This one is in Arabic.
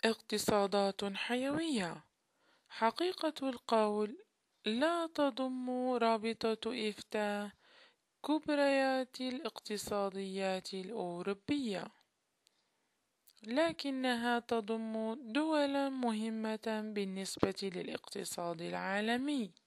اقتصادات حيوية. حقيقة القول لا تضم رابطة إفتاء كبريات الاقتصاديات الأوروبية، لكنها تضم دولا مهمة بالنسبة للاقتصاد العالمي،